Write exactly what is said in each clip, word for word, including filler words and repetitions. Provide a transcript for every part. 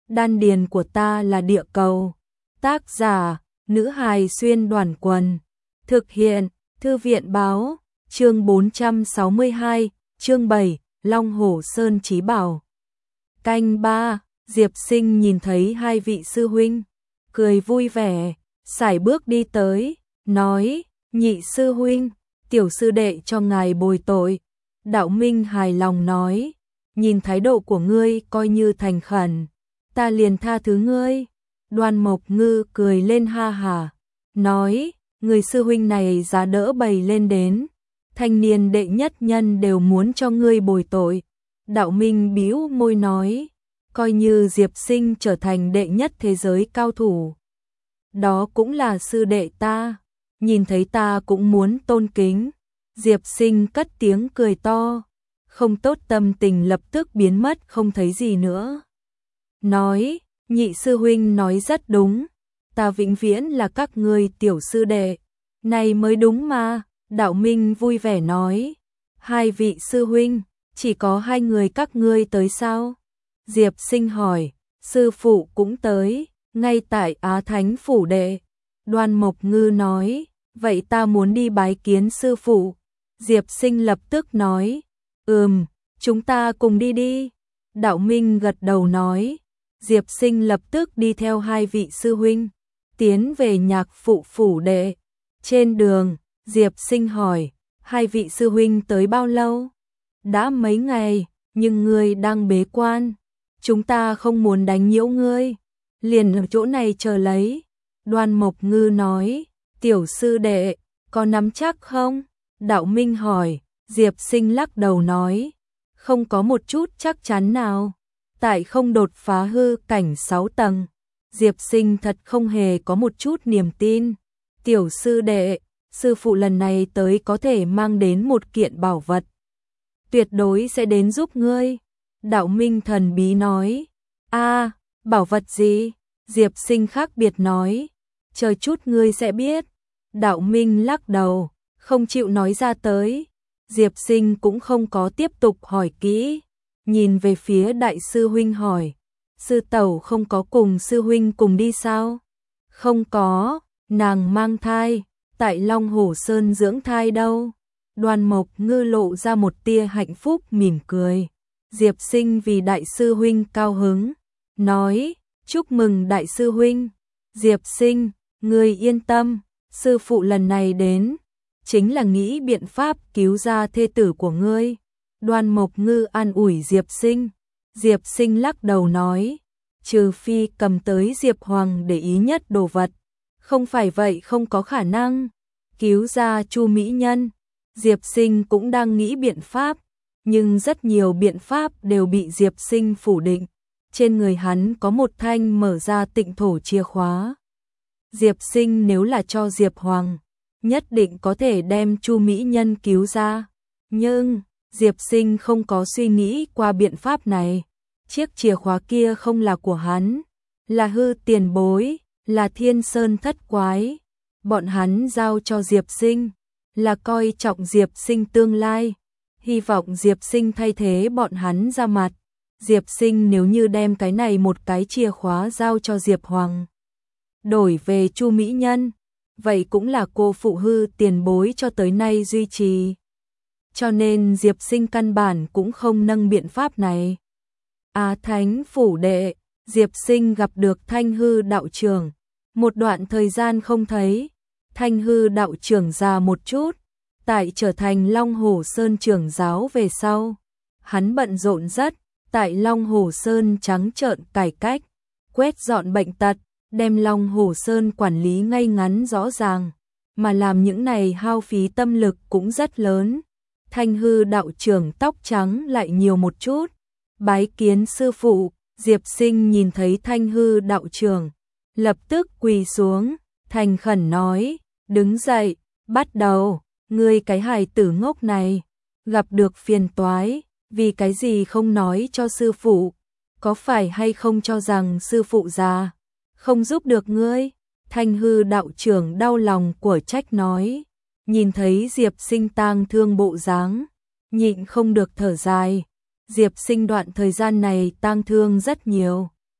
đan điền của ta là địa cầu. Tác giả, nữ hài xuyên đoàn quần. Thực hiện, Thư viện báo, chương bốn trăm sáu mươi hai, chương bảy, Long Hổ Sơn Chí Bảo. Canh ba, Diệp Sinh nhìn thấy hai vị sư huynh, cười vui vẻ, sải bước đi tới, nói, nhị sư huynh, tiểu sư đệ cho ngài bồi tội. Đạo Minh hài lòng nói, nhìn thái độ của ngươi coi như thành khẩn, ta liền tha thứ ngươi. Đoan Mộc Ngư cười lên ha hả, nói, người sư huynh này giá đỡ bày lên đến, thanh niên đệ nhất nhân đều muốn cho ngươi bồi tội. Đạo Minh bĩu môi nói, coi như Diệp Sinh trở thành đệ nhất thế giới cao thủ, đó cũng là sư đệ ta, nhìn thấy ta cũng muốn tôn kính. Diệp Sinh cất tiếng cười to, không tốt tâm tình lập tức biến mất không thấy gì nữa. Nói, nhị sư huynh nói rất đúng, ta vĩnh viễn là các ngươi tiểu sư đệ, này mới đúng mà. Đạo Minh vui vẻ nói, hai vị sư huynh, chỉ có hai người các ngươi tới sao? Diệp Sinh hỏi, sư phụ cũng tới, ngay tại Á Thánh phủ đệ. Đoan Mộc Ngư nói, vậy ta muốn đi bái kiến sư phụ. Diệp Sinh lập tức nói, ừm, chúng ta cùng đi đi. Đạo Minh gật đầu nói, Diệp Sinh lập tức đi theo hai vị sư huynh, tiến về nhạc phụ phủ đệ. Trên đường, Diệp Sinh hỏi, hai vị sư huynh tới bao lâu? Đã mấy ngày, nhưng ngươi đang bế quan, chúng ta không muốn đánh nhiễu ngươi, liền ở chỗ này chờ lấy. Đoan Mộc Ngư nói, tiểu sư đệ, có nắm chắc không? Đạo Minh hỏi, Diệp Sinh lắc đầu nói, không có một chút chắc chắn nào, tại không đột phá hư cảnh sáu tầng. Diệp Sinh thật không hề có một chút niềm tin. Tiểu sư đệ, sư phụ lần này tới có thể mang đến một kiện bảo vật, tuyệt đối sẽ đến giúp ngươi. Đạo Minh thần bí nói, a, bảo vật gì? Diệp Sinh khác biệt nói, chờ chút ngươi sẽ biết. Đạo Minh lắc đầu, không chịu nói ra tới. Diệp Sinh cũng không có tiếp tục hỏi kỹ, nhìn về phía đại sư huynh hỏi, sư tẩu không có cùng sư huynh cùng đi sao? Không có, nàng mang thai, tại Long Hổ Sơn dưỡng thai đâu. Đoan Mộc Ngư lộ ra một tia hạnh phúc mỉm cười. Diệp Sinh vì đại sư huynh cao hứng, nói, chúc mừng đại sư huynh. Diệp Sinh, ngươi yên tâm, sư phụ lần này đến, chính là nghĩ biện pháp cứu ra thê tử của ngươi. Đoan Mộc Ngư an ủi Diệp Sinh. Diệp Sinh lắc đầu nói, trừ phi cầm tới Diệp Hoàng để ý nhất đồ vật, không phải vậy không có khả năng cứu ra Chu mỹ nhân. Diệp Sinh cũng đang nghĩ biện pháp, nhưng rất nhiều biện pháp đều bị Diệp Sinh phủ định. Trên người hắn có một thanh mở ra tịnh thổ chìa khóa. Diệp Sinh nếu là cho Diệp Hoàng, nhất định có thể đem Chu mỹ nhân cứu ra. Nhưng Diệp Sinh không có suy nghĩ qua biện pháp này. Chiếc chìa khóa kia không là của hắn, là hư tiền bối, là Thiên Sơn thất quái. Bọn hắn giao cho Diệp Sinh, là coi trọng Diệp Sinh tương lai, hy vọng Diệp Sinh thay thế bọn hắn ra mặt. Diệp Sinh nếu như đem cái này một cái chìa khóa giao cho Diệp Hoàng, đổi về Chu mỹ nhân, vậy cũng là cô phụ hư tiền bối cho tới nay duy trì. Cho nên Diệp Sinh căn bản cũng không nâng biện pháp này. Á Thánh phủ đệ, Diệp Sinh gặp được Thanh Hư đạo trưởng. Một đoạn thời gian không thấy, Thanh Hư đạo trưởng già một chút, tại trở thành Long Hổ Sơn trưởng giáo về sau, hắn bận rộn rất, tại Long Hổ Sơn trắng trợn cải cách, quét dọn bệnh tật, đem Long Hổ Sơn quản lý ngay ngắn rõ ràng, mà làm những này hao phí tâm lực cũng rất lớn. Thanh Hư đạo trưởng tóc trắng lại nhiều một chút, bái kiến sư phụ. Diệp Sinh nhìn thấy Thanh Hư đạo trưởng, lập tức quỳ xuống, thành khẩn nói, đứng dậy, bắt đầu, ngươi cái hài tử ngốc này, gặp được phiền toái, vì cái gì không nói cho sư phụ, có phải hay không cho rằng sư phụ già, không giúp được ngươi? Thanh Hư đạo trưởng đau lòng của trách nói, nhìn thấy Diệp Sinh tang thương bộ dáng, nhịn không được thở dài. Diệp Sinh đoạn thời gian này tang thương rất nhiều,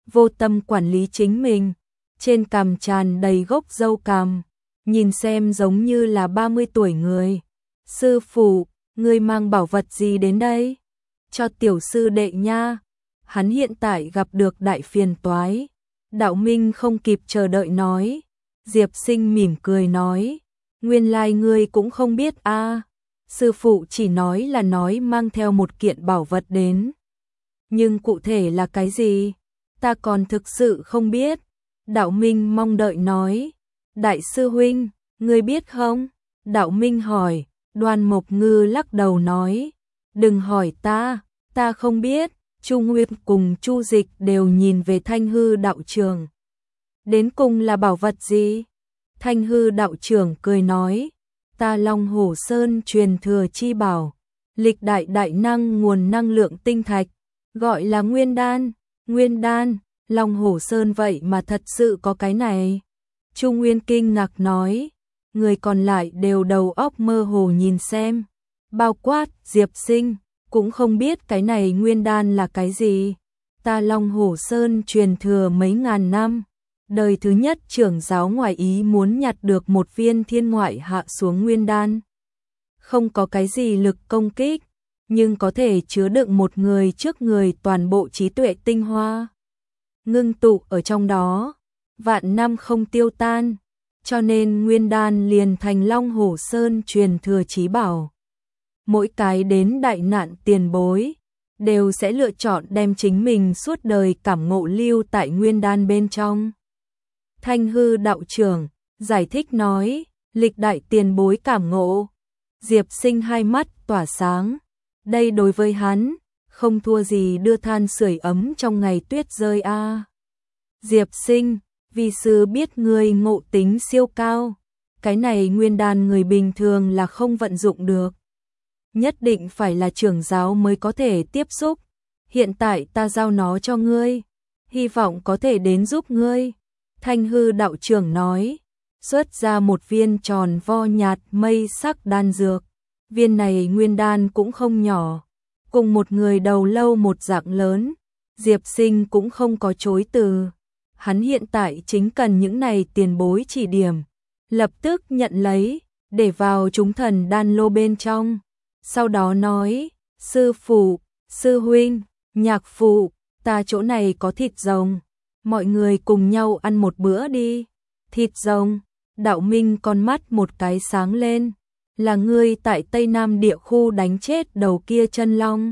vô tâm quản lý chính mình, trên cằm tràn đầy gốc râu cằm, nhìn xem giống như là ba mươi tuổi người. Sư phụ, ngươi mang bảo vật gì đến đây? Cho tiểu sư đệ nha, hắn hiện tại gặp được đại phiền toái. Đạo Minh không kịp chờ đợi nói. Diệp Sinh mỉm cười nói, nguyên lai ngươi cũng không biết a. À. Sư phụ chỉ nói là nói mang theo một kiện bảo vật đến. Nhưng cụ thể là cái gì? Ta còn thực sự không biết. Đạo Minh mong đợi nói, đại sư huynh, ngươi biết không? Đạo Minh hỏi. Đoan Mộc Ngư lắc đầu nói, đừng hỏi ta, ta không biết. Chu Nguyên cùng Chu Dịch đều nhìn về Thanh Hư đạo trưởng. Đến cùng là bảo vật gì? Thanh Hư đạo trưởng cười nói, ta Long Hổ Sơn truyền thừa chi bảo, lịch đại đại năng nguồn năng lượng tinh thạch, gọi là Nguyên Đan. Nguyên Đan, Long Hổ Sơn vậy mà thật sự có cái này. Chu Nguyên kinh ngạc nói, người còn lại đều đầu óc mơ hồ nhìn xem, bao quát Diệp Sinh, cũng không biết cái này Nguyên Đan là cái gì. Ta Long Hổ Sơn truyền thừa mấy ngàn năm, đời thứ nhất trưởng giáo ngoài ý muốn nhặt được một viên thiên ngoại hạ xuống Nguyên Đan. Không có cái gì lực công kích, nhưng có thể chứa đựng một người trước người toàn bộ trí tuệ tinh hoa. Ngưng tụ ở trong đó, vạn năm không tiêu tan, cho nên Nguyên Đan liền thành Long Hổ Sơn truyền thừa chí bảo. Mỗi cái đến đại nạn tiền bối, đều sẽ lựa chọn đem chính mình suốt đời cảm ngộ lưu tại Nguyên Đan bên trong. Thanh Hư đạo trưởng giải thích nói, lịch đại tiền bối cảm ngộ. Diệp Sinh hai mắt tỏa sáng, đây đối với hắn, không thua gì đưa than sưởi ấm trong ngày tuyết rơi a. À. Diệp Sinh, vi sư biết ngươi ngộ tính siêu cao, cái này Nguyên Đan người bình thường là không vận dụng được. Nhất định phải là trưởng giáo mới có thể tiếp xúc. Hiện tại ta giao nó cho ngươi, hy vọng có thể đến giúp ngươi. Thanh Hư đạo trưởng nói, xuất ra một viên tròn vo nhạt mây sắc đan dược. Viên này Nguyên Đan cũng không nhỏ, cùng một người đầu lâu một dạng lớn. Diệp Sinh cũng không có chối từ. Hắn hiện tại chính cần những này tiền bối chỉ điểm, lập tức nhận lấy, để vào chúng thần đan lô bên trong. Sau đó nói, sư phụ, sư huynh, nhạc phụ, ta chỗ này có thịt rồng, mọi người cùng nhau ăn một bữa đi. Thịt rồng, Đạo Minh con mắt một cái sáng lên, là ngươi tại Tây Nam địa khu đánh chết đầu kia chân long.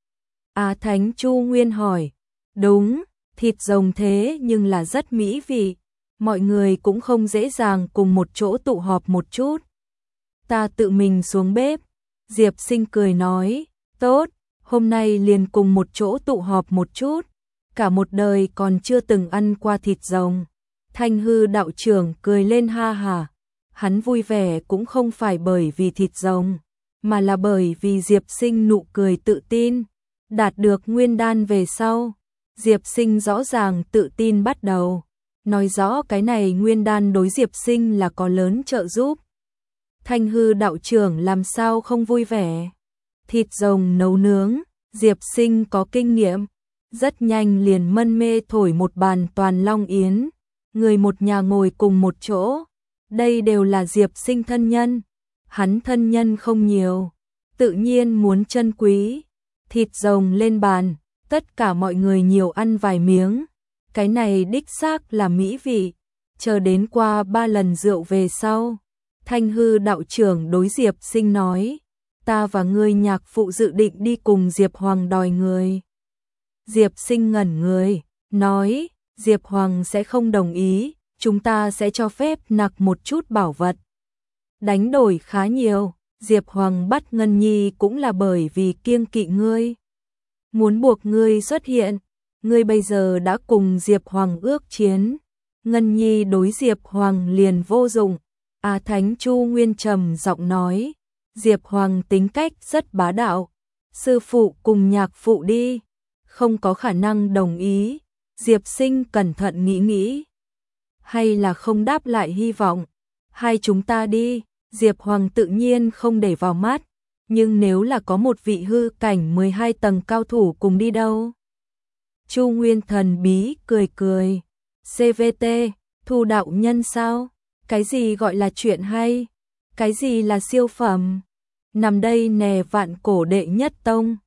Á Thánh Chu Nguyên hỏi, đúng, thịt rồng thế nhưng là rất mỹ vị, mọi người cũng không dễ dàng cùng một chỗ tụ họp một chút. Ta tự mình xuống bếp. Diệp Sinh cười nói, tốt, hôm nay liền cùng một chỗ tụ họp một chút, cả một đời còn chưa từng ăn qua thịt rồng. Thanh Hư đạo trưởng cười lên ha hả, hắn vui vẻ cũng không phải bởi vì thịt rồng, mà là bởi vì Diệp Sinh nụ cười tự tin, đạt được Nguyên Đan về sau. Diệp Sinh rõ ràng tự tin bắt đầu, nói rõ cái này Nguyên Đan đối Diệp Sinh là có lớn trợ giúp. Thanh Hư đạo trưởng làm sao không vui vẻ. Thịt rồng nấu nướng, Diệp Sinh có kinh nghiệm, rất nhanh liền mân mê thổi một bàn toàn long yến, người một nhà ngồi cùng một chỗ. Đây đều là Diệp Sinh thân nhân, hắn thân nhân không nhiều, tự nhiên muốn trân quý. Thịt rồng lên bàn, tất cả mọi người nhiều ăn vài miếng, cái này đích xác là mỹ vị. Chờ đến qua ba lần rượu về sau, Thanh Hư đạo trưởng đối Diệp Sinh nói, ta và ngươi nhạc phụ dự định đi cùng Diệp Hoàng đòi người. Diệp Sinh ngẩn người, nói, Diệp Hoàng sẽ không đồng ý, chúng ta sẽ cho phép nặc một chút bảo vật. Đánh đổi khá nhiều, Diệp Hoàng bắt Ngân Nhi cũng là bởi vì kiêng kỵ ngươi. Muốn buộc ngươi xuất hiện, ngươi bây giờ đã cùng Diệp Hoàng ước chiến. Ngân Nhi đối Diệp Hoàng liền vô dụng. Á Thánh Chu Nguyên trầm giọng nói, Diệp Hoàng tính cách rất bá đạo, sư phụ cùng nhạc phụ đi, không có khả năng đồng ý. Diệp Sinh cẩn thận nghĩ nghĩ, hay là không đáp lại hy vọng, hai chúng ta đi. Diệp Hoàng tự nhiên không để vào mắt, nhưng nếu là có một vị hư cảnh mười hai tầng cao thủ cùng đi đâu? Chu Nguyên thần bí cười cười. xê vê tê, Thu đạo nhân sao? Cái gì gọi là chuyện hay? Cái gì là siêu phẩm? Nằm đây nè vạn cổ đệ nhất tông.